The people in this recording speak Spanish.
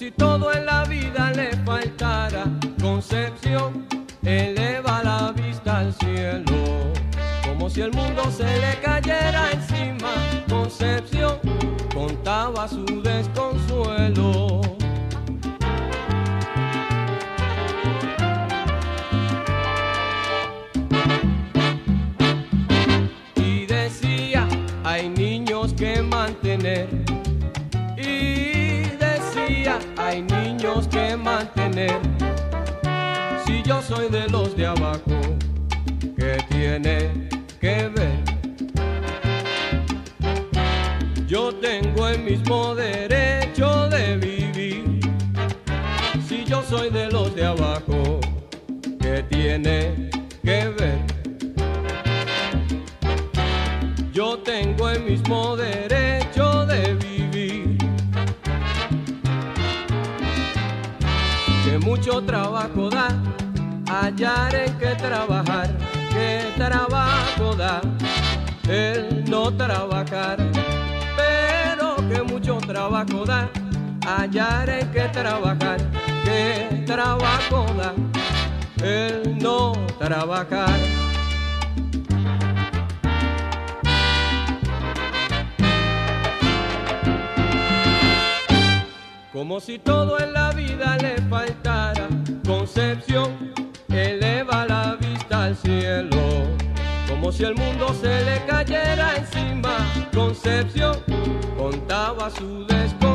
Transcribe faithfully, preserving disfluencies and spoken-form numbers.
si todo en la vida le faltara. Concepción eleva la vista al cielo, como si el mundo se le cayera encima. Concepción contaba su desconsuelo. Y decía, hay niños que mantener. Y decía, hay niños que mantener. Si yo soy de los de abajo, ¿qué tiene que ver? Yo tengo el mismo derecho de vivir. Si yo soy de los de abajo, ¿qué tiene que ver? Yo tengo el mismo derecho de vivir. Que mucho trabajo da hallar en que trabajar, que trabajo da el no trabajar, pero que mucho trabajo da hallar en que trabajar, que trabajo da el no trabajar. Como si todo en la vida le faltara. Concepción eleva la vista al cielo, como si el mundo se le cayera encima. Concepción contaba su desconsuelo.